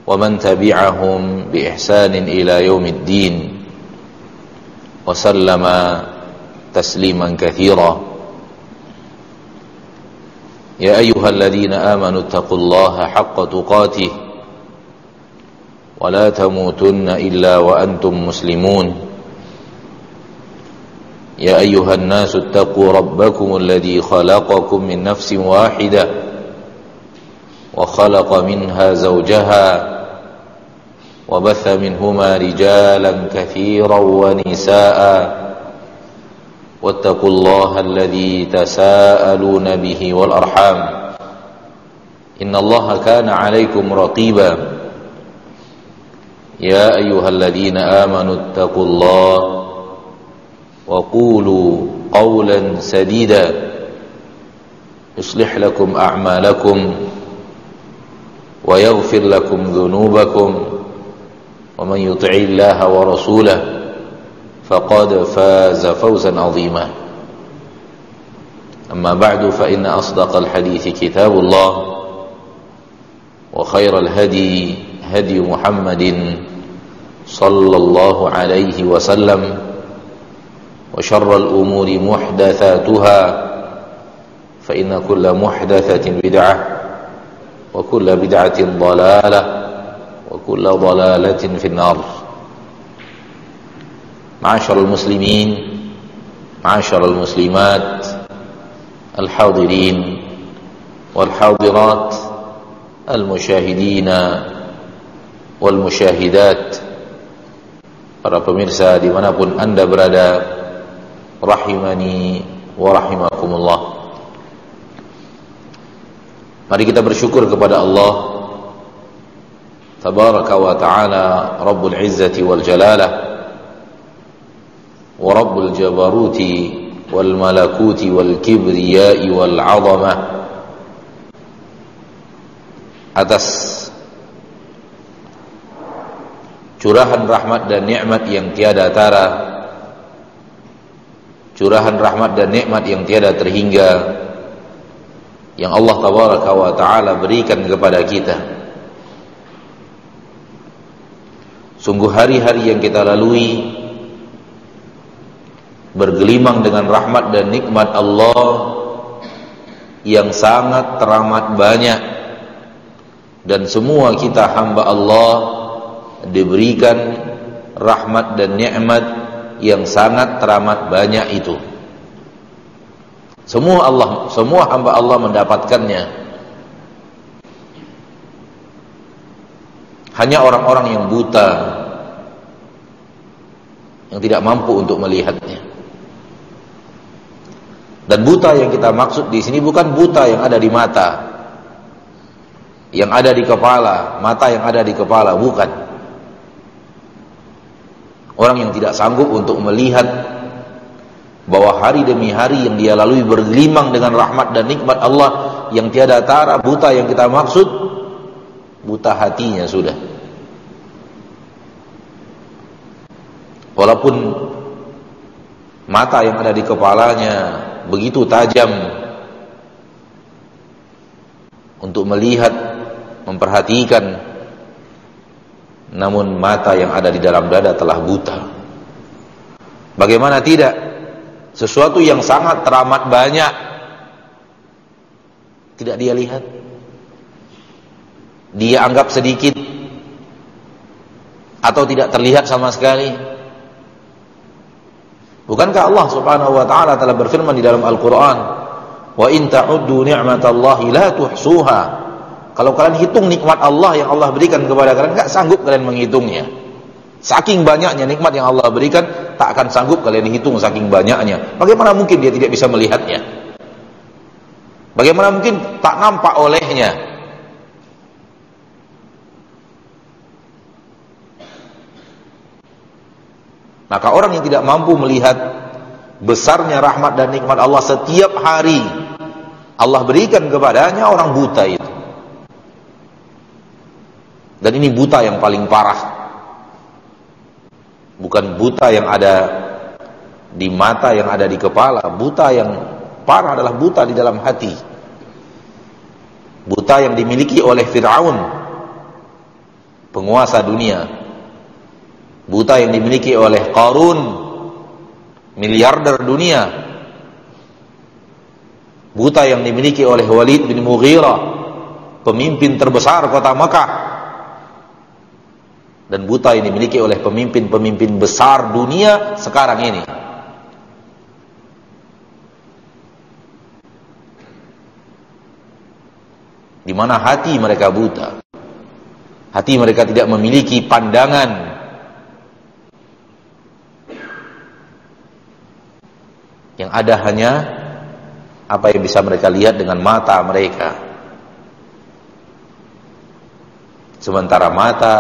ومن تبعهم بإحسان إلى يوم الدين وسلم تسليما كثيرا يا أيها الذين آمنوا اتقوا الله حق تقاته ولا تموتن إلا وأنتم مسلمون يا أيها الناس اتقوا ربكم الذي خلقكم من نفس واحدة وخلق منها زوجها وبث منهما رجالا كثيرا ونساء واتقوا الله الذي تساءلون به والأرحام إن الله كان عليكم رقيبا يا أيها الذين آمنوا اتقوا الله وقولوا قولا سديدا يصلح لكم أعمالكم ويغفر لكم ذنوبكم ومن يطع الله ورسوله فقد فاز فوزا عظيما أما بعد فإن أصدق الحديث كتاب الله وخير الهدي هدي محمد صلى الله عليه وسلم وشر الأمور محدثاتها فإن كل محدثة بدعة وكل بدعة ضلالة وكل ضلالة في النار معاشر المسلمين معاشر المسلمات الحاضرين والحاضرات المشاهدين والmusyahidat, para pemirsa dimanapun anda berada, rahimani wa rahimakumullah. Mari kita bersyukur kepada Allah tabaraka wa ta'ala, Rabbul Izzati wal Jalalah wa Rabbul Jabaruti wal Malakuti wal Kibriyai wal 'Azamah, atas curahan rahmat dan nikmat yang tiada tara, curahan rahmat dan nikmat yang tiada terhingga yang Allah tabaraka wa ta'ala berikan kepada kita. Sungguh hari-hari yang kita lalui bergelimang dengan rahmat dan nikmat Allah yang sangat teramat banyak, dan semua kita hamba Allah diberikan rahmat dan nikmat yang sangat teramat banyak itu. Semua hamba Allah mendapatkannya. Hanya orang-orang yang buta yang tidak mampu untuk melihatnya. Dan buta yang kita maksud di sini bukan buta yang ada di mata, yang ada di kepala, mata yang ada di kepala, bukan. Orang yang tidak sanggup untuk melihat bahwa hari demi hari yang dia lalui bergelimang dengan rahmat dan nikmat Allah yang tiada tara. Buta yang kita maksud buta hatinya sudah. Walaupun mata yang ada di kepalanya begitu tajam untuk melihat, memperhatikan, namun mata yang ada di dalam dada telah buta. Bagaimana tidak? Sesuatu yang sangat teramat banyak tidak dia lihat, dia anggap sedikit atau tidak terlihat sama sekali. Bukankah Allah subhanahu wa ta'ala telah berfirman di dalam Al-Quran, wa in ta'uddu ni'matallahi la tuhsuha. Kalau kalian hitung nikmat Allah yang Allah berikan kepada kalian, enggak sanggup kalian menghitungnya. Saking banyaknya nikmat yang Allah berikan, tak akan sanggup kalian hitung saking banyaknya. Bagaimana mungkin dia tidak bisa melihatnya? Bagaimana mungkin tak nampak olehnya? Maka orang yang tidak mampu melihat besarnya rahmat dan nikmat Allah setiap hari Allah berikan kepadanya, orang buta itu. Dan ini buta yang paling parah. Bukan buta yang ada di mata, yang ada di kepala. Buta yang parah adalah buta di dalam hati. Buta yang dimiliki oleh Fir'aun. penguasa dunia, buta yang dimiliki oleh Qarun, miliarder dunia, buta yang dimiliki oleh Walid bin Mughirah, pemimpin terbesar kota Makkah, dan buta yang dimiliki oleh pemimpin-pemimpin besar dunia sekarang ini. Di mana hati mereka buta, hati mereka tidak memiliki pandangan, yang ada hanya apa yang bisa mereka lihat dengan mata mereka. Sementara mata,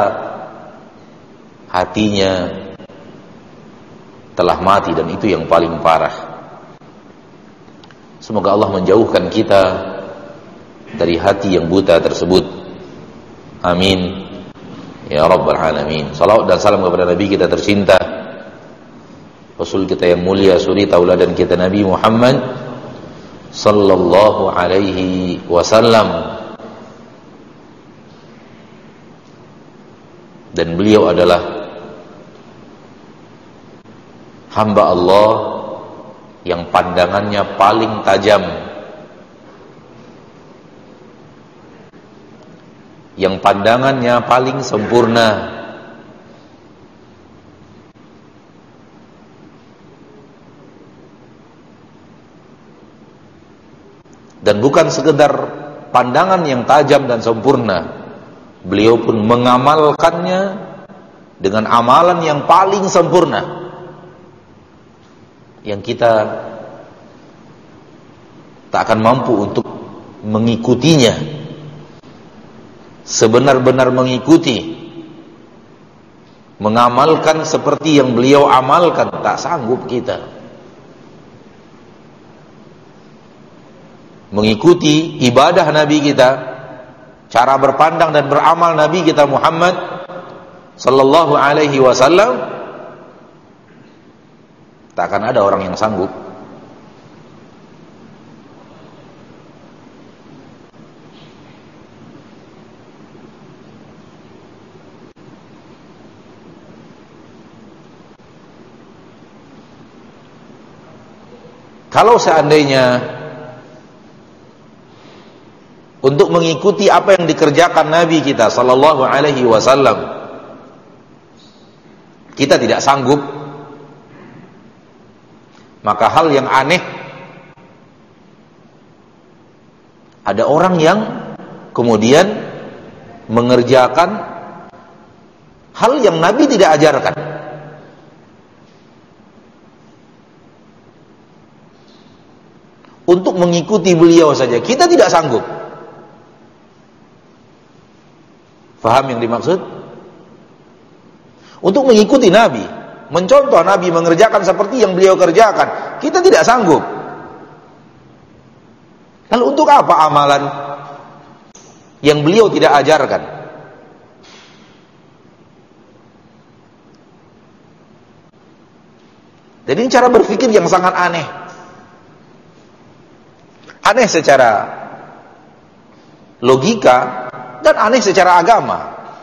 hatinya telah mati, dan itu yang paling parah. Semoga Allah menjauhkan kita dari hati yang buta tersebut. Amin ya rabbal alamin. Salawat dan salam kepada Nabi kita tercinta, Rasul kita yang mulia, suri tauladan kita Nabi Muhammad sallallahu alaihi wasallam. Dan beliau adalah hamba Allah yang pandangannya paling tajam, yang pandangannya paling sempurna, dan bukan sekedar pandangan yang tajam dan sempurna, beliau pun mengamalkannya dengan amalan yang paling sempurna, yang kita tak akan mampu untuk mengikutinya, sebenar-benar mengikuti, mengamalkan seperti yang beliau amalkan. Tak sanggup kita mengikuti ibadah Nabi kita, cara berpandang dan beramal Nabi kita Muhammad sallallahu alaihi wasallam. Tak akan ada orang yang sanggup. Kalau seandainya untuk mengikuti apa yang dikerjakan Nabi kita sallallahu alaihi wasallam kita tidak sanggup, maka hal yang aneh, ada orang yang kemudian mengerjakan hal yang Nabi tidak ajarkan. Untuk mengikuti beliau saja kita tidak sanggup. Faham yang dimaksud? Untuk mengikuti Nabi, mencontoh Nabi mengerjakan seperti yang beliau kerjakan, kita tidak sanggup. Lalu untuk apa amalan yang beliau tidak ajarkan? Jadi ini cara berpikir yang sangat aneh. Aneh secara logika dan aneh secara agama.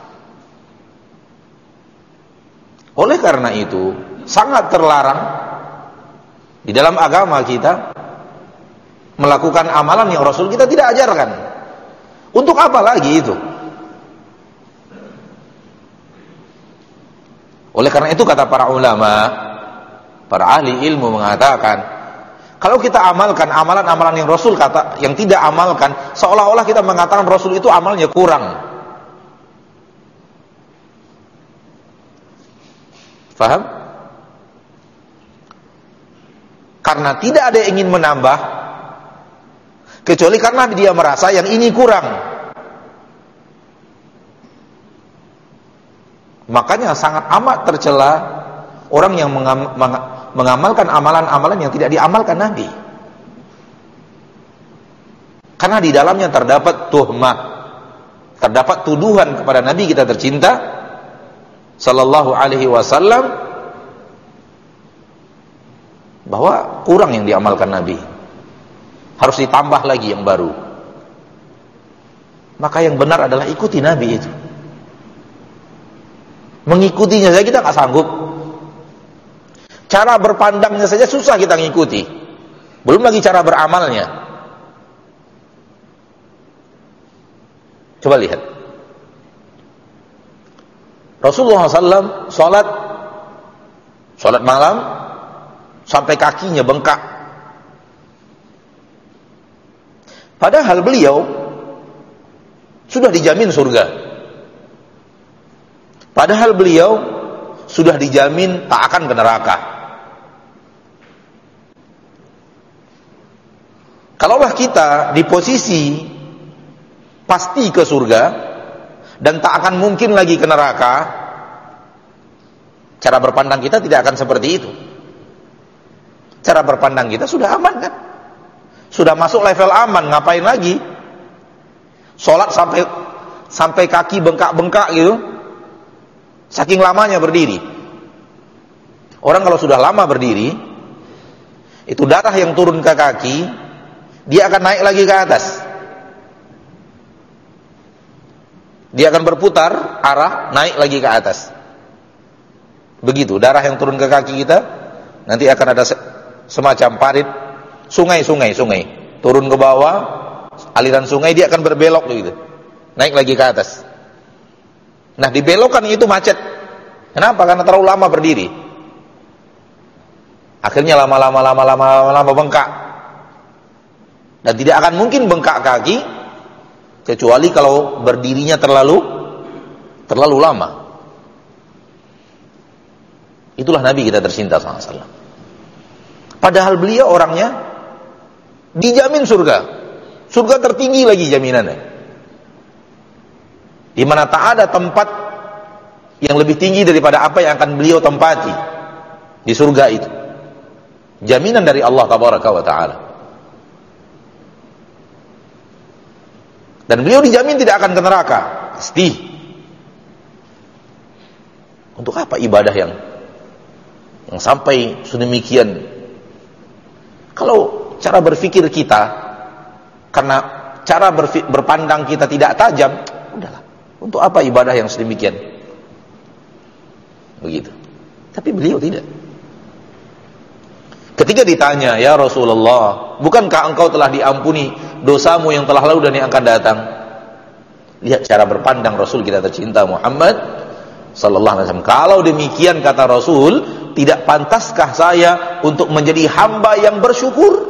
Oleh karena itu sangat terlarang di dalam agama kita melakukan amalan yang Rasul kita tidak ajarkan. Untuk apa lagi itu? Oleh karena itu kata para ulama, para ahli ilmu mengatakan, kalau kita amalkan amalan-amalan yang Rasul kata, yang tidak amalkan, seolah-olah kita mengatakan Rasul itu amalnya kurang. Faham? Karena tidak ada yang ingin menambah, kecuali karena dia merasa yang ini kurang. Makanya sangat amat tercela orang yang mengamalkan amalan-amalan yang tidak diamalkan Nabi. Karena di dalamnya terdapat tuhmah, terdapat tuduhan kepada Nabi kita tercinta sallallahu alaihi wasallam bahwa kurang yang diamalkan Nabi, harus ditambah lagi yang baru. Maka yang benar adalah ikuti Nabi itu. Mengikutinya saja kita nggak sanggup. Cara berpandangnya saja susah kita ngikuti. Belum lagi cara beramalnya. Coba lihat. Rasulullah SAW sholat malam sampai kakinya bengkak. Padahal beliau sudah dijamin surga. Padahal beliau sudah dijamin tak akan ke neraka. Kalaulah kita di posisi pasti ke surga dan tak akan mungkin lagi ke neraka, cara berpandang kita tidak akan seperti itu. Cara berpandang kita sudah aman kan? Sudah masuk level aman, ngapain lagi? Sholat sampai kaki bengkak-bengkak gitu. Saking lamanya berdiri. Orang kalau sudah lama berdiri, itu darah yang turun ke kaki, dia akan naik lagi ke atas. Dia akan berputar arah, naik lagi ke atas. Begitu, darah yang turun ke kaki kita, nanti akan ada semacam parit, sungai, turun ke bawah, aliran sungai, dia akan berbelok begitu, naik lagi ke atas. Nah, di belokan itu macet. Kenapa? Karena terlalu lama berdiri. Akhirnya lama bengkak. Dan tidak akan mungkin bengkak kaki kecuali kalau berdirinya terlalu lama. Itulah Nabi kita tercinta SAW. Padahal beliau orangnya dijamin surga. Surga tertinggi lagi jaminannya. Di mana tak ada tempat yang lebih tinggi daripada apa yang akan beliau tempati di surga itu. Jaminan dari Allah Tabaraka wa Ta'ala. Dan beliau dijamin tidak akan ke neraka, pasti. Untuk apa ibadah yang sampai sedemikian? Kalau cara berpikir kita, karena cara berpandang kita tidak tajam, udahlah. Untuk apa ibadah yang sedemikian? Begitu. Tapi beliau tidak. Ketika ditanya, ya Rasulullah, bukankah engkau telah diampuni dosamu yang telah lalu dan yang akan datang? Lihat cara berpandang Rasul kita tercinta Muhammad sallallahu alaihi wasallam. Kalau demikian kata Rasul, tidak pantaskah saya untuk menjadi hamba yang bersyukur?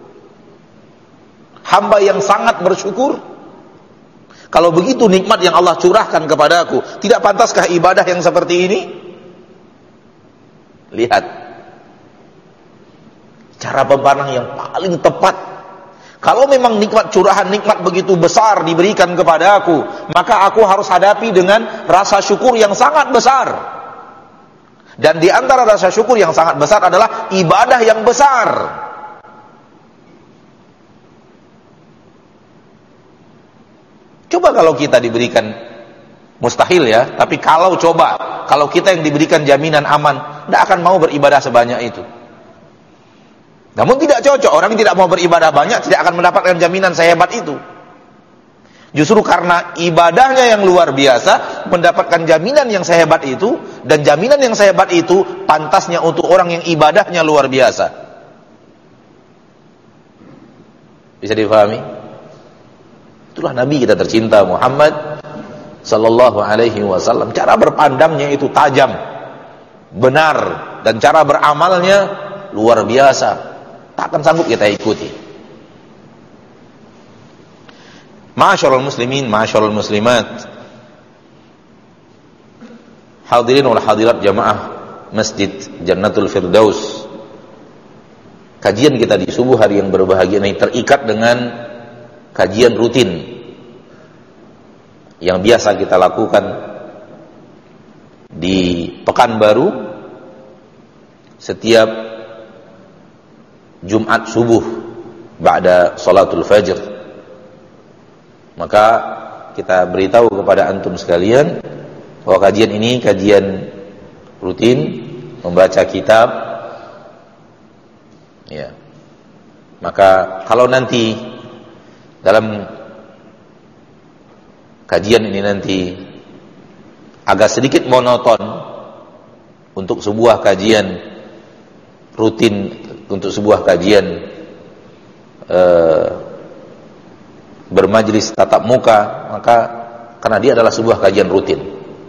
Hamba yang sangat bersyukur? Kalau begitu nikmat yang Allah curahkan kepadaku, tidak pantaskah ibadah yang seperti ini? Lihat cara memandang yang paling tepat. Kalau memang nikmat curahan nikmat begitu besar diberikan kepada aku, maka aku harus hadapi dengan rasa syukur yang sangat besar. Dan di antara rasa syukur yang sangat besar adalah ibadah yang besar. Coba kalau kita diberikan, mustahil ya, tapi kalau kita yang diberikan jaminan aman, tidak akan mau beribadah sebanyak itu. Namun tidak cocok, orang yang tidak mau beribadah banyak tidak akan mendapatkan jaminan sehebat itu. Justru karena ibadahnya yang luar biasa, mendapatkan jaminan yang sehebat itu, dan jaminan yang sehebat itu pantasnya untuk orang yang ibadahnya luar biasa. Bisa difahami? Itulah Nabi kita tercinta Muhammad sallallahu alaihi wasallam. Cara berpandangnya itu tajam, benar, dan cara beramalnya luar biasa. Tak akan sanggup kita ikuti. Ma'asyiral muslimin, ma'asyiral muslimat, hadirin wal hadirat jamaah Masjid Jannatul Firdaus. Kajian kita di subuh hari yang berbahagia ini terikat dengan kajian rutin yang biasa kita lakukan di Pekanbaru setiap Jumat subuh ba'da salatul fajr. Maka kita beritahu kepada antum sekalian bahwa kajian ini kajian rutin, membaca kitab ya. Maka kalau nanti dalam kajian ini nanti agak sedikit monoton untuk sebuah kajian rutin, untuk sebuah kajian bermajlis tatap muka, maka karena dia adalah sebuah kajian rutin.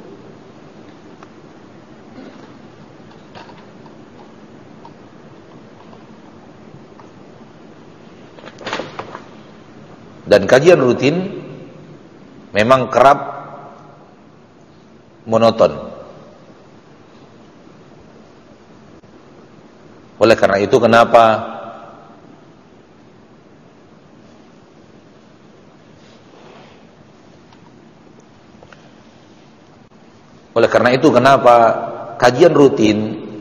Dan kajian rutin memang kerap monoton. Oleh karena itu kenapa kajian rutin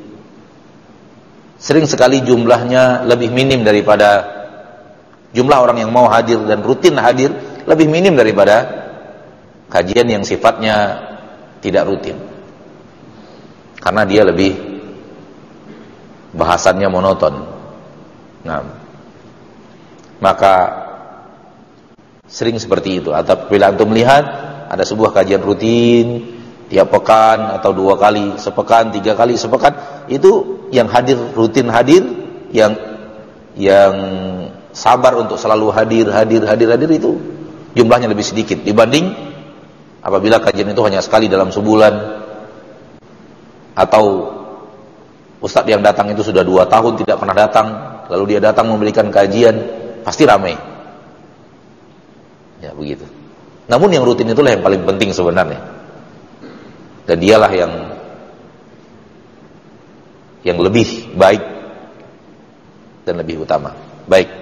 sering sekali jumlahnya lebih minim daripada jumlah orang yang mau hadir dan rutin hadir lebih minim daripada kajian yang sifatnya tidak rutin. Karena dia lebih bahasannya monoton. Nah, maka sering seperti itu. Atau bila antum melihat ada sebuah kajian rutin tiap pekan atau 2 kali sepekan, 3 kali sepekan, itu yang hadir rutin hadir, yang sabar untuk selalu hadir itu jumlahnya lebih sedikit dibanding apabila kajian itu hanya sekali dalam sebulan, atau ustadz yang datang itu sudah 2 tahun tidak pernah datang, lalu dia datang memberikan kajian, pasti ramai. Ya begitu. Namun yang rutin itulah yang paling penting sebenarnya, dan dialah yang lebih baik dan lebih utama. Baik,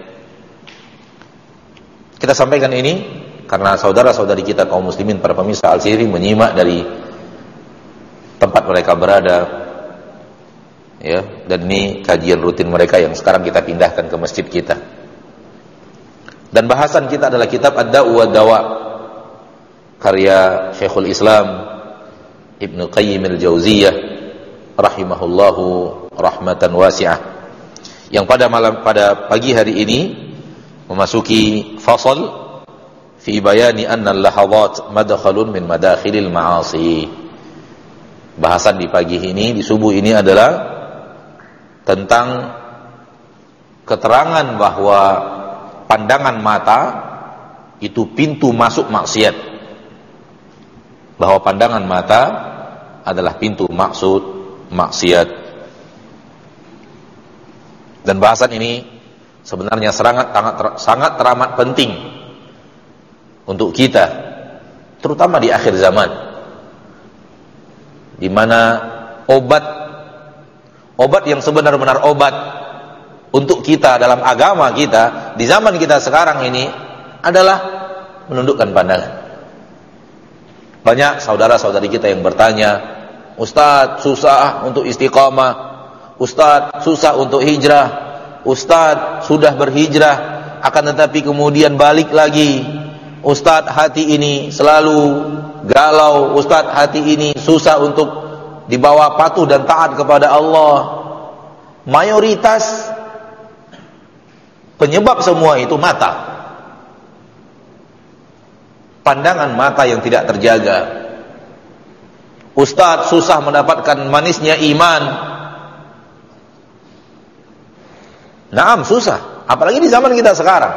kita sampaikan ini karena saudara-saudari kita kaum muslimin para pemirsa Al-Sihri menyimak dari tempat mereka berada, ya, dan ini kajian rutin mereka yang sekarang kita pindahkan ke masjid kita. Dan bahasan kita adalah kitab Ad-Da'u wa Dawa karya Syekhul Islam Ibnu Qayyim al-Jauziyah rahimahullahu rahmatan wasi'ah, yang pada pagi hari ini memasuki fasal fi bayani anna al-lahadhat madkhalun min madakhilil ma'asi. Bahasan di pagi ini, di subuh ini adalah tentang keterangan bahwa pandangan mata itu pintu masuk maksiat. Bahwa pandangan mata adalah pintu maksiat. Dan bahasan ini sebenarnya sangat teramat penting untuk kita, terutama di akhir zaman, di mana obat yang sebenar-benar obat untuk kita dalam agama kita di zaman kita sekarang ini adalah menundukkan pandangan. Banyak saudara-saudari kita yang bertanya, Ustadz susah untuk istiqamah, Ustadz susah untuk hijrah, Ustadz sudah berhijrah akan tetapi kemudian balik lagi, Ustadz hati ini selalu galau, Ustadz hati ini susah untuk dibawa patuh dan taat kepada Allah. Mayoritas penyebab semua itu mata, pandangan mata yang tidak terjaga. Ustadz susah mendapatkan manisnya iman. Naam, susah, apalagi di zaman kita sekarang.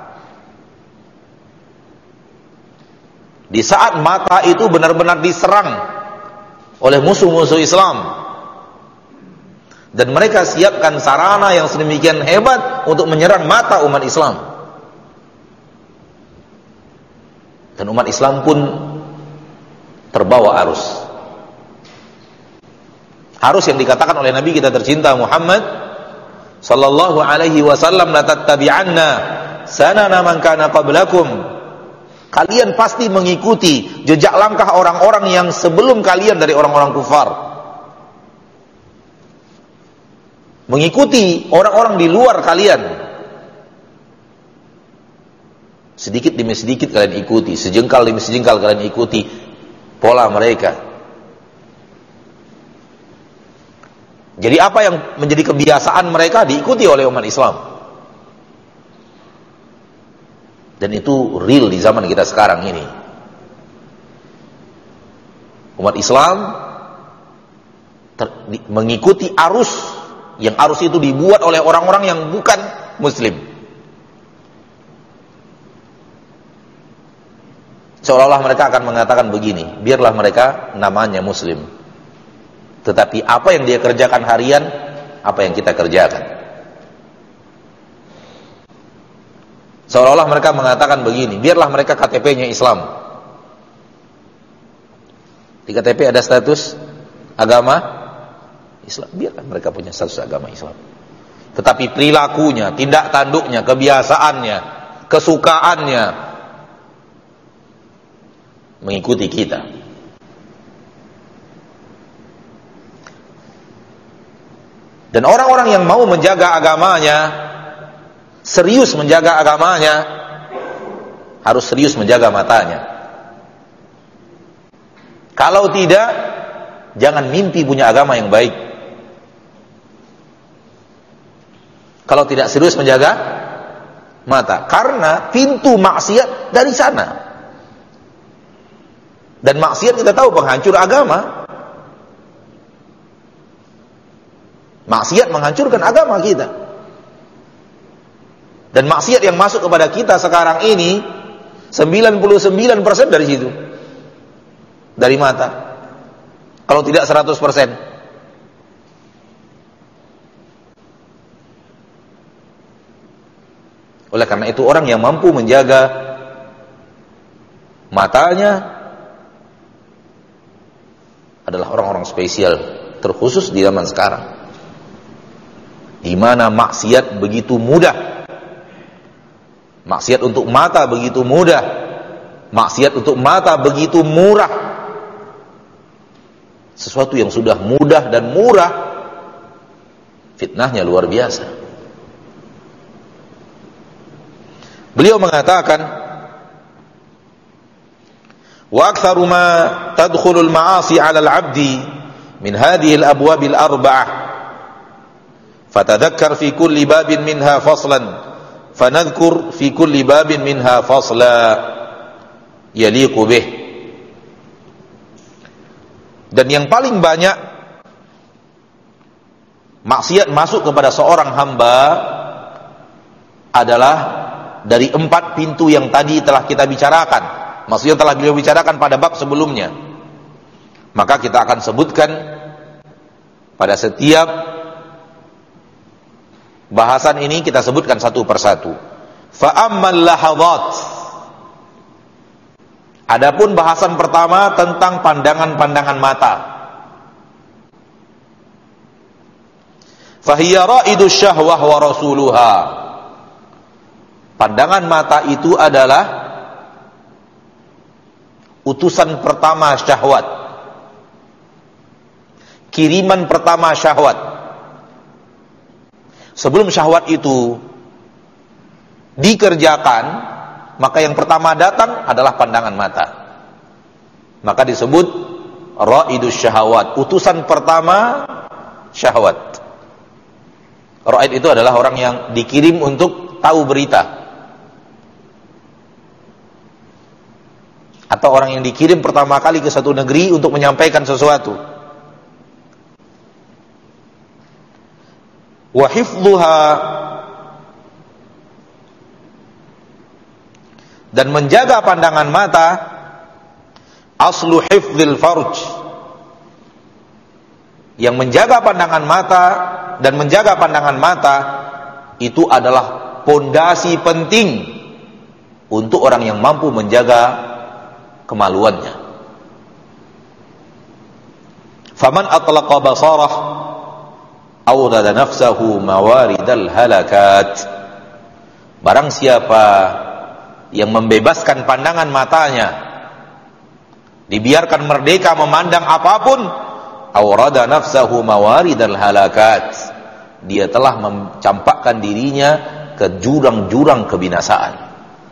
Di saat mata itu benar-benar diserang oleh musuh-musuh Islam, dan mereka siapkan sarana yang sedemikian hebat untuk menyerang mata umat Islam. Dan umat Islam pun terbawa arus yang dikatakan oleh Nabi kita tercinta Muhammad sallallahu alaihi wasallam, la tattabi'anna sanana man kana qablakum. Kalian pasti mengikuti jejak langkah orang-orang yang sebelum kalian dari orang-orang kufar. Mengikuti orang-orang di luar kalian. Sedikit demi sedikit kalian ikuti, sejengkal demi sejengkal kalian ikuti pola mereka. Jadi apa yang menjadi kebiasaan mereka diikuti oleh umat Islam. Dan itu real di zaman kita sekarang ini. Umat Islam mengikuti arus, yang arus itu dibuat oleh orang-orang yang bukan Muslim. Seolah-olah mereka akan mengatakan begini, biarlah mereka namanya Muslim, tetapi apa yang dia kerjakan harian, apa yang kita kerjakan. Seolah-olah mereka mengatakan begini, biarlah mereka KTP-nya Islam. Di KTP ada status agama Islam, biarlah mereka punya status agama Islam. Tetapi perilakunya, tindak tanduknya, kebiasaannya, kesukaannya mengikuti kita. Dan orang-orang yang mau menjaga agamanya, serius menjaga agamanya, harus serius menjaga matanya. Kalau tidak, jangan mimpi punya agama yang baik. Kalau tidak serius menjaga mata, karena pintu maksiat dari sana. Dan maksiat kita tahu penghancur agama. Maksiat menghancurkan agama kita. Dan maksiat yang masuk kepada kita sekarang ini 99% dari situ. Dari mata. Kalau tidak 100%. Oleh karena itu orang yang mampu menjaga matanya adalah orang-orang spesial, terkhusus di zaman sekarang, di mana maksiat begitu mudah. Maksiat untuk mata begitu mudah. Maksiat untuk mata begitu murah. Sesuatu yang sudah mudah dan murah, fitnahnya luar biasa. Beliau mengatakan, wa aktsaru ma tadkhulu al-ma'asi 'ala al-'abdi min hadhihi al-abwab al-arba'ah fatadhakkar fi kulli babin minha faslan fanadhkur fi kulli babin minha fasla yaliqu bih. Dan yang paling banyak maksiat masuk kepada seorang hamba adalah dari 4 pintu yang tadi telah kita bicarakan. Maksudnya telah beliau bicarakan pada bab sebelumnya. Maka kita akan sebutkan pada setiap bahasan ini, kita sebutkan satu persatu. Fa'ammal lahadhat. Adapun bahasan pertama tentang pandangan-pandangan mata. Fahiya ra'idus syahwah wa rasuluha. Pandangan mata itu adalah utusan pertama syahwat, kiriman pertama syahwat. Sebelum syahwat itu dikerjakan, maka yang pertama datang adalah pandangan mata. Maka disebut ra'idus syahwat, utusan pertama syahwat. Ra'id itu adalah orang yang dikirim untuk tahu berita, atau orang yang dikirim pertama kali ke satu negeri untuk menyampaikan sesuatu. Wa hifdhuha, dan menjaga pandangan mata, aslu hifdzil farj. Yang menjaga pandangan mata dan menjaga pandangan mata itu adalah pondasi penting untuk orang yang mampu menjaga kemaluannya. Faman atlaqa basarah awdada nafsahu mawaridal halakat. Barang siapa yang membebaskan pandangan matanya, dibiarkan merdeka memandang apapun, awrada nafsahu mawaridal halakat, dia telah mencampakkan dirinya ke jurang-jurang kebinasaan.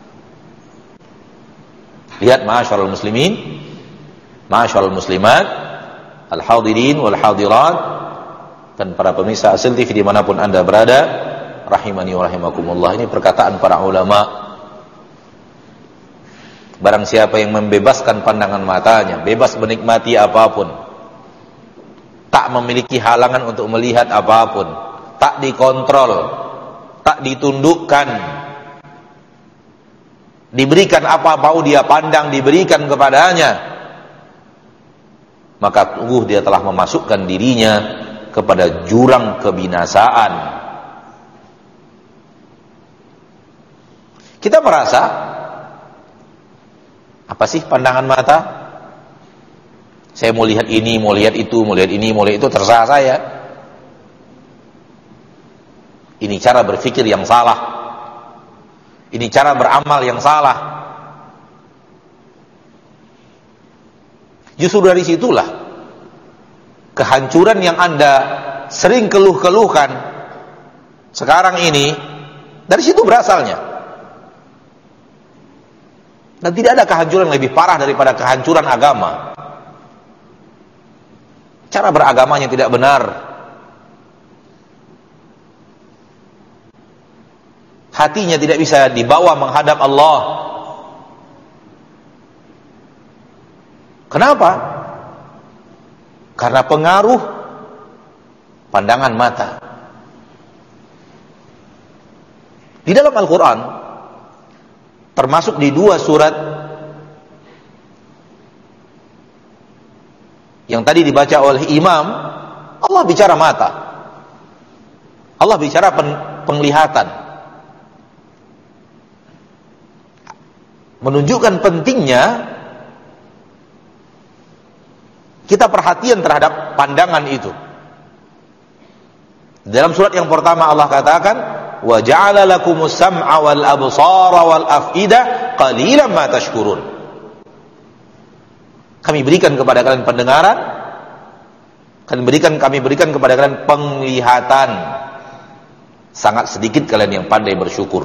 Lihat ma'asyiral muslimin, ma'asyiral muslimat, al-hadirin wal hadirat, dan para pemirsa Asil TV dimanapun anda berada, rahimani wa rahimakumullah. Ini perkataan para ulama Barang siapa yang membebaskan pandangan matanya, bebas menikmati apapun, tak memiliki halangan untuk melihat apapun, tak dikontrol, tak ditundukkan, diberikan apa mau dia pandang, diberikan kepadanya, maka sungguh dia telah memasukkan dirinya kepada jurang kebinasaan. Kita merasa, apa sih pandangan mata? Saya mau lihat ini, mau lihat itu, mau lihat ini, mau lihat itu, terserah saya. Ini cara berpikir yang salah. Ini cara beramal yang salah. Justru dari situlah kehancuran yang Anda sering keluh-keluhkan sekarang ini, dari situ berasalnya. Dan tidak ada kehancuran lebih parah daripada kehancuran agama. Cara beragamanya tidak benar. Hatinya tidak bisa dibawa menghadap Allah. Kenapa? Karena pengaruh pandangan mata. Di dalam Al-Quran, termasuk di 2 surat yang tadi dibaca oleh imam, Allah bicara mata. Allah bicara penglihatan. Menunjukkan pentingnya kita perhatian terhadap pandangan itu. Dalam surat yang pertama Allah katakan, wa ja'ala lakumus sam'a wal absara wal af'ida qalilan ma tashkurun. Kami berikan kepada kalian pendengaran, kami berikan kepada kalian penglihatan. Sangat sedikit kalian yang pandai bersyukur.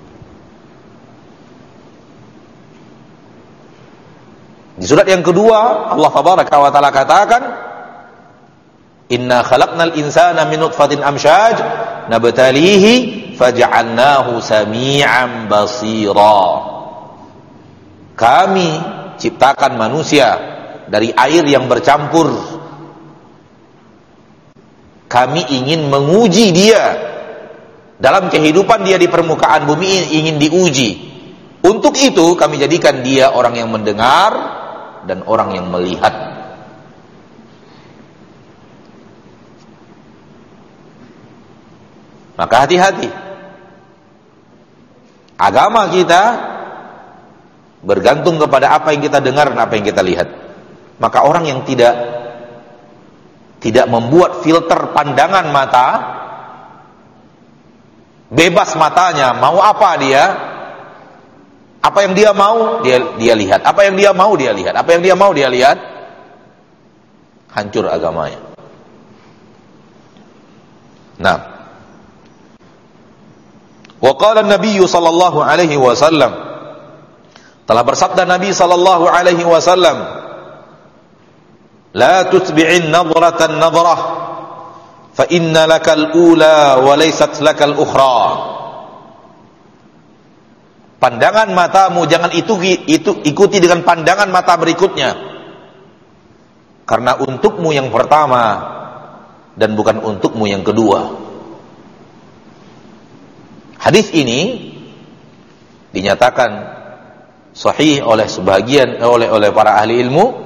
Di surat yang kedua Allah tabaraka wa taala katakan, inna khalaqnal insana min nutfatin amsyaj nabtalihi faj'alnahu sami'an basira. Kami ciptakan manusia dari air yang bercampur. Kami ingin menguji dia dalam kehidupan dia di permukaan bumi, ingin diuji. Untuk itu kami jadikan dia orang yang mendengar dan orang yang melihat. Maka hati-hati. Agama kita bergantung kepada apa yang kita dengar dan apa yang kita lihat. Maka orang yang tidak membuat filter pandangan mata, bebas matanya, mau apa dia, apa yang dia mau dia lihat, apa yang dia mau dia lihat, apa yang dia mau dia lihat, hancur agamanya. Nah, wa qala an-nabiy sallallahu alaihi wasallam, telah bersabda Nabi sallallahu alaihi wasallam, la tutbi'in nadratan nadrah fa inna lakal ula wa laysat lakal ukhra. Pandangan matamu jangan ikuti dengan pandangan mata berikutnya, karena untukmu yang pertama dan bukan untukmu yang kedua. Hadis ini dinyatakan sahih oleh sebagian oleh para ahli ilmu.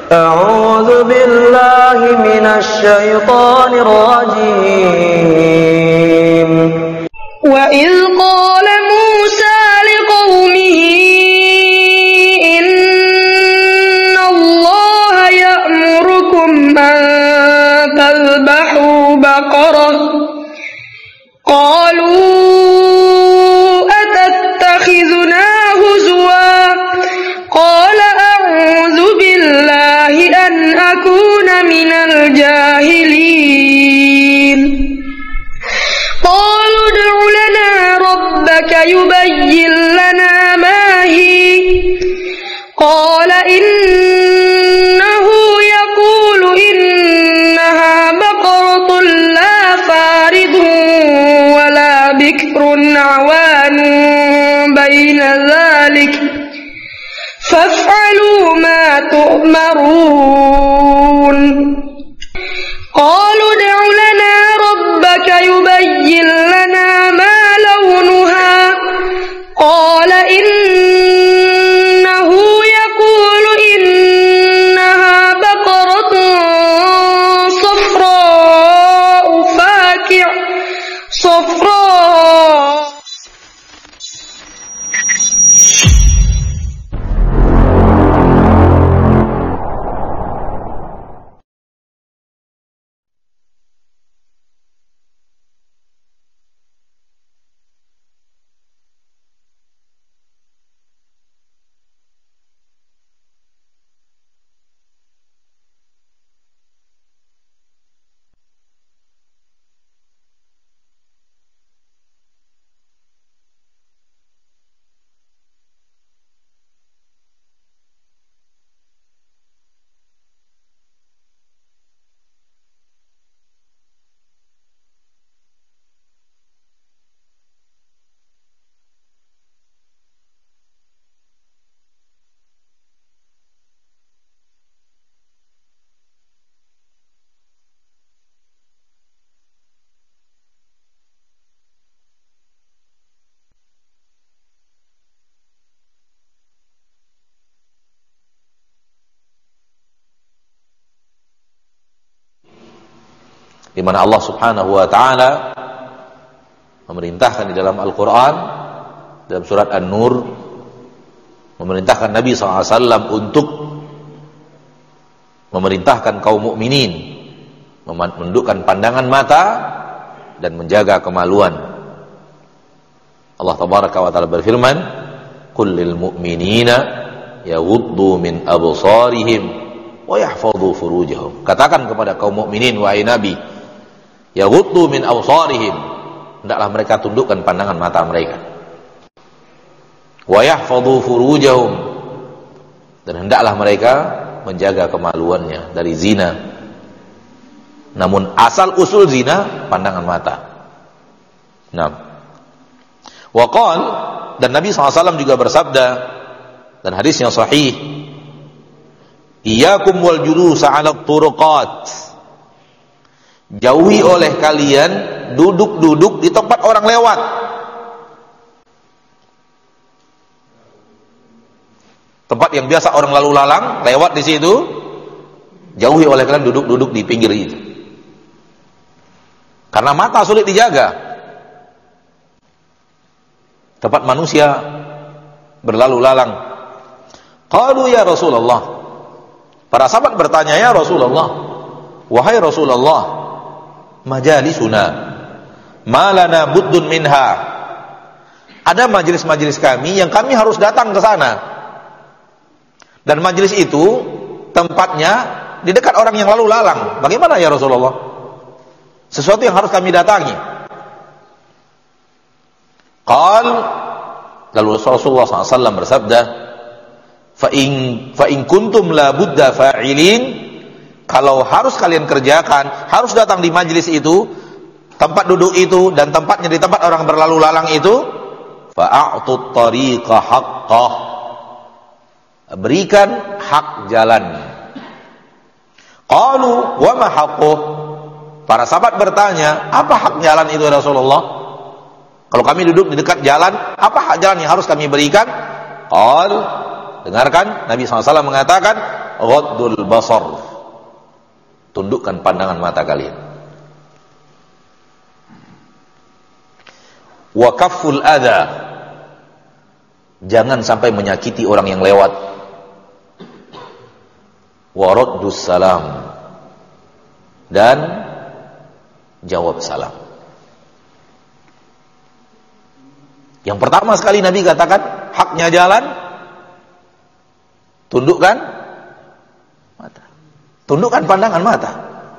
أعوذ بالله من الشيطان الرجيم وإذ قال موسى لقومه إن الله يأمركم أن تذبحوا بقرة قالوا أتتخذنا هزوا قال أعوذ بالله أن أكون من الجاهلين قالوا ادع لنا ربك يبين لنا ما هي قال إنه يقول إنها بقرة لا فارض ولا بكر عوان بين ذلك فافعلوا ما تؤمرون قالوا ادع لنا ربك يبين لنا ما لونها قال إنه يقول إنها بقرة صفراء فاقع صفراء di mana Allah Subhanahu wa taala memerintahkan di dalam Al-Qur'an dalam surat An-Nur, memerintahkan Nabi SAW untuk memerintahkan kaum mukminin menundukkan pandangan mata dan menjaga kemaluan. Allah Tabaraka wa taala berfirman, "Qul lil mu'minina yaghuddu min absarihim wa yahfadhu furujahum." Katakan kepada kaum mukminin, wahai Nabi, yaghuddu min absarihim, hendaklah mereka tundukkan pandangan mata mereka. Wa yahfadhu furujahum, dan hendaklah mereka menjaga kemaluannya dari zina. Namun asal usul zina pandangan mata. Nah, wa qala, dan Nabi SAW juga bersabda dan hadisnya sahih, iyyakum wal julusa 'ala turuqat, jauhi oleh kalian duduk-duduk di tempat orang lewat. Tempat yang biasa orang lalu lalang lewat di situ, jauhi oleh kalian duduk-duduk di pinggir itu. Karena mata sulit dijaga. Tempat manusia berlalu lalang. Qalu ya Rasulullah. Para sahabat bertanya, ya Rasulullah, wahai Rasulullah, majalisuna ma lana buddun minha. Ada majelis-majelis kami yang kami harus datang ke sana. Dan majelis itu tempatnya di dekat orang yang lalu lalang. Bagaimana ya Rasulullah? Sesuatu yang harus kami datangi. Qal, lalu Rasulullah SAW bersabda, fa in kuntum la budda fa'ilin, kalau harus kalian kerjakan, harus datang di majelis itu, tempat duduk itu dan tempatnya di tempat orang berlalu lalang itu, fa'atut tariqa haqqah, berikan hak jalan. Qalu wa ma haqquh, para sahabat bertanya, apa hak jalan itu Rasulullah? Kalau kami duduk di dekat jalan, apa hak jalan yang harus kami berikan? Qal, dengarkan, Nabi SAW mengatakan, ghaddul basar, tundukkan pandangan mata kalian. Wa kafful adza, jangan sampai menyakiti orang yang lewat. Wa raddus salam, dan jawab salam. Yang pertama sekali Nabi katakan, haknya jalan, tundukkan mata. Tundukkan pandangan mata.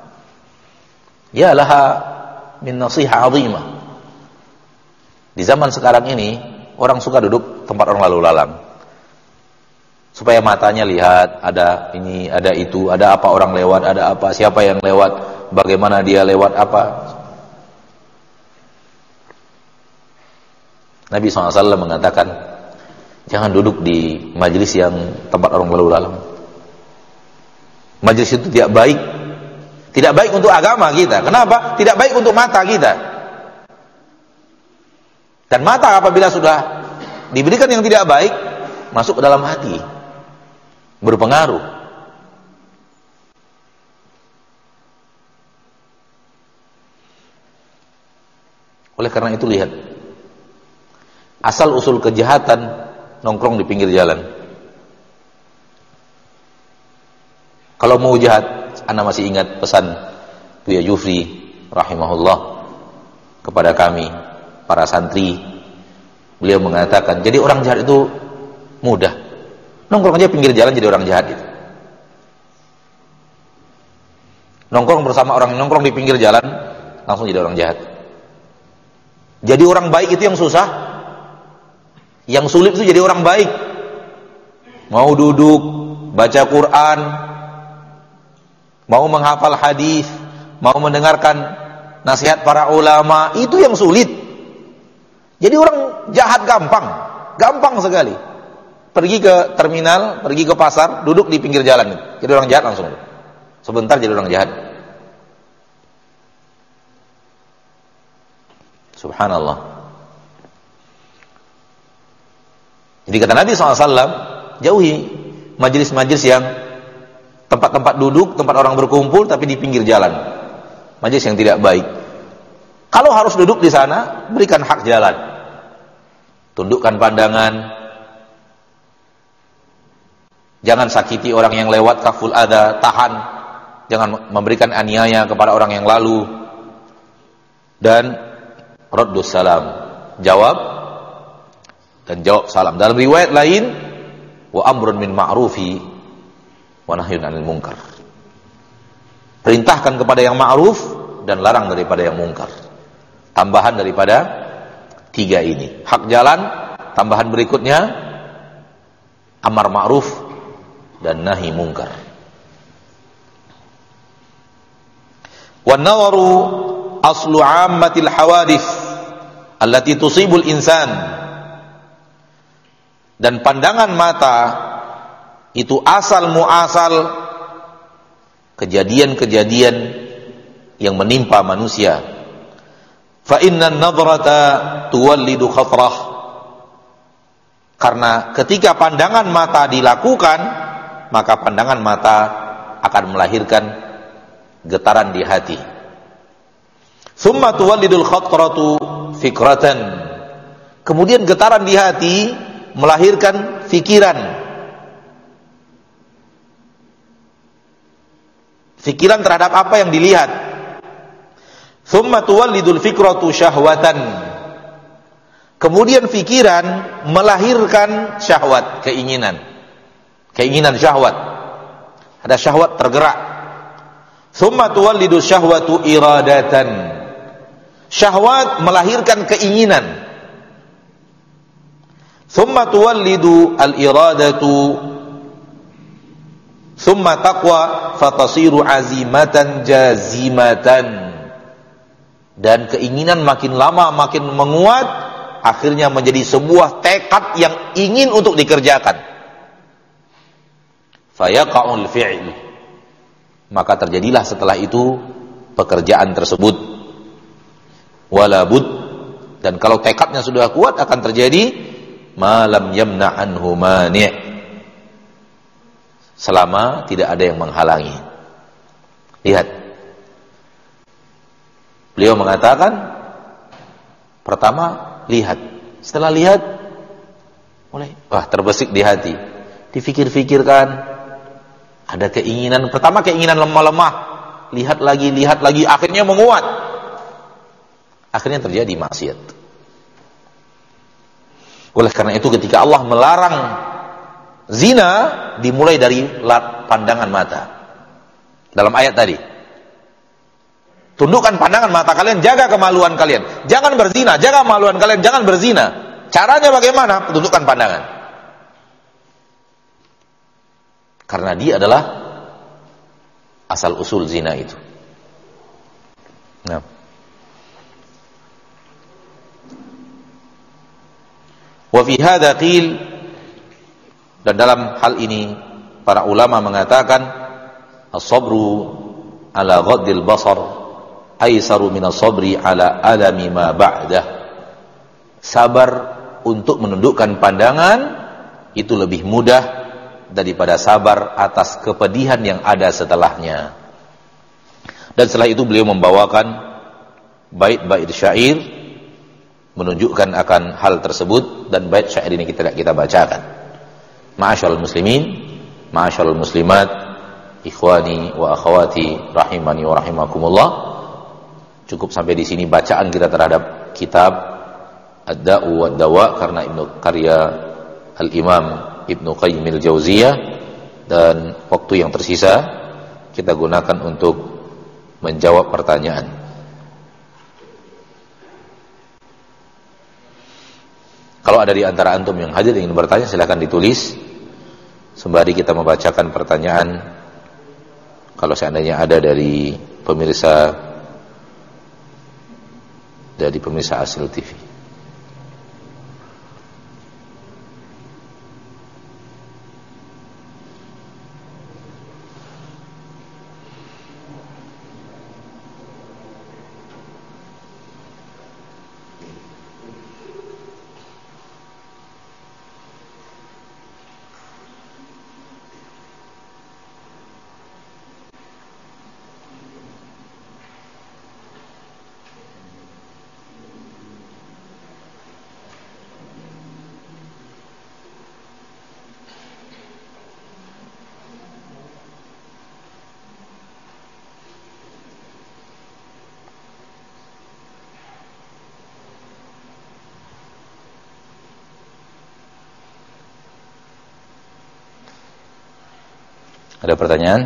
Ya laha min nasihah azimah. Di zaman sekarang ini, orang suka duduk tempat orang lalu lalang. Supaya matanya lihat, ada ini, ada itu, ada apa orang lewat, ada apa, siapa yang lewat, bagaimana dia lewat, apa. Nabi SAW mengatakan, jangan duduk di majelis yang tempat orang lalu lalang. Majelis itu tidak baik. Tidak baik untuk agama kita. Kenapa? Tidak baik untuk mata kita. Dan mata apabila sudah diberikan yang tidak baik, masuk ke dalam hati, berpengaruh. Oleh karena itu lihat, asal usul kejahatan nongkrong di pinggir jalan. Kalau mau jahat, Anda masih ingat pesan Buya Jufri rahimahullah kepada kami para santri. Beliau mengatakan, jadi orang jahat itu mudah. Nongkrong aja pinggir jalan jadi orang jahat itu. Nongkrong bersama orang yang nongkrong di pinggir jalan, langsung jadi orang jahat. Jadi orang baik itu yang susah. Yang sulit itu jadi orang baik. Mau duduk, baca Quran, mau menghafal hadis, mau mendengarkan nasihat para ulama, itu yang sulit. Jadi orang jahat gampang, gampang sekali. Pergi ke terminal, pergi ke pasar, duduk di pinggir jalan, jadi orang jahat langsung. Sebentar jadi orang jahat. Subhanallah. Jadi kata Nabi SAW, jauhi majelis-majelis yang tempat-tempat duduk, tempat orang berkumpul, tapi di pinggir jalan. Majelis yang tidak baik. Kalau harus duduk di sana, berikan hak jalan. Tundukkan pandangan. Jangan sakiti orang yang lewat, kaful adza, tahan. Jangan memberikan aniaya kepada orang yang lalu. Dan raddus salam, jawab dan jawab salam. Dalam riwayat lain, wa amrun min ma'rufi wa nahyun 'anil munkar. Perintahkan kepada yang ma'ruf dan larang daripada yang munkar. Tambahan daripada tiga ini. Hak jalan, tambahan berikutnya amar ma'ruf dan nahi munkar. Wan nawaru aslu 'ammatil hawadits allati tusibul insan. Dan pandangan mata itu asal muasal kejadian-kejadian yang menimpa manusia. Fa innan nadrata tuwallidu khatrah. Karena ketika pandangan mata dilakukan, maka pandangan mata akan melahirkan getaran di hati. Summa tuwallidul khatratu fikratan. Kemudian getaran di hati melahirkan fikiran. Fikiran terhadap apa yang dilihat. Thumma tuwallidul fikratu syahwatan. Kemudian fikiran melahirkan syahwat, keinginan. Keinginan syahwat. Ada syahwat tergerak. Thumma tuwallidu syahwatu iradatan. Syahwat melahirkan keinginan. Thumma tuwallidu al-iradatu. Thumma taqwa fatasiru azimatan jazimatan. Dan keinginan makin lama makin menguat, akhirnya menjadi sebuah tekad yang ingin untuk dikerjakan. Fayaqa'ul fi'l. Maka terjadilah setelah itu pekerjaan tersebut. Walabud. Dan kalau tekadnya sudah kuat akan terjadi ma lam yamna anhu mani'. selama tidak ada yang menghalangi. Lihat, beliau mengatakan, pertama lihat, setelah lihat mulai terbesit di hati, difikir-fikirkan, ada keinginan, pertama keinginan lemah-lemah, lihat lagi, akhirnya menguat, akhirnya terjadi maksiat. Oleh karena itu ketika Allah melarang zina, dimulai dari pandangan mata. Dalam ayat tadi, tundukkan pandangan mata kalian, jaga kemaluan kalian, jangan berzina, jaga kemaluan kalian, jangan berzina. Caranya bagaimana? Tundukkan pandangan. Karena dia adalah asal usul zina itu. Nah, wa fi hadza qil, dan dalam hal ini para ulama mengatakan as-sabru ala ghaddil basar aisaru min as-sabri ala alami ma ba'dah. Sabar untuk menundukkan pandangan itu lebih mudah daripada sabar atas kepedihan yang ada setelahnya. Dan setelah itu beliau membawakan bait-bait syair menunjukkan akan hal tersebut, dan bait syair ini kita bacakan. Ma'asyiral muslimin, ma'asyiral muslimat, ikhwani wa akhwati rahimani wa rahimakumullah. Cukup sampai di sini bacaan kita terhadap kitab Ad-Da'u wad-Dawa karena karya Al-Imam Ibnu Qayyim al-Jauziyah, dan waktu yang tersisa kita gunakan untuk menjawab pertanyaan. Kalau ada di antara antum yang hadir ingin bertanya, silakan ditulis sembari kita membacakan pertanyaan. Kalau seandainya ada dari pemirsa Asil TV. Ada pertanyaan?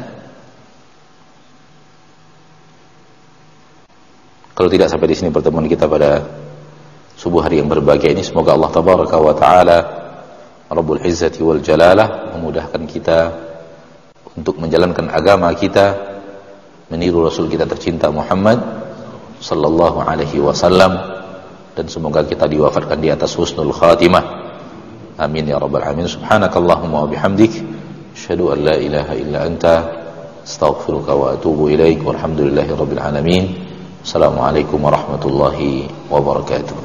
Kalau tidak, sampai di sini pertemuan kita pada subuh hari yang berbahagia ini. Semoga Allah tabaraka wa taala Rabbul Izzati wal Jalalah memudahkan kita untuk menjalankan agama kita, meniru Rasul kita tercinta Muhammad sallallahu alaihi wasallam, dan semoga kita diwafatkan di atas husnul khatimah. Amin ya rabbal alamin. Subhanakallahumma wa bihamdik, asyhadu an la ilaha illa anta, astaghfiruka wa atubu ilaik, walhamdulillahi rabbil alamin. Assalamualaikum warahmatullahi wabarakatuh.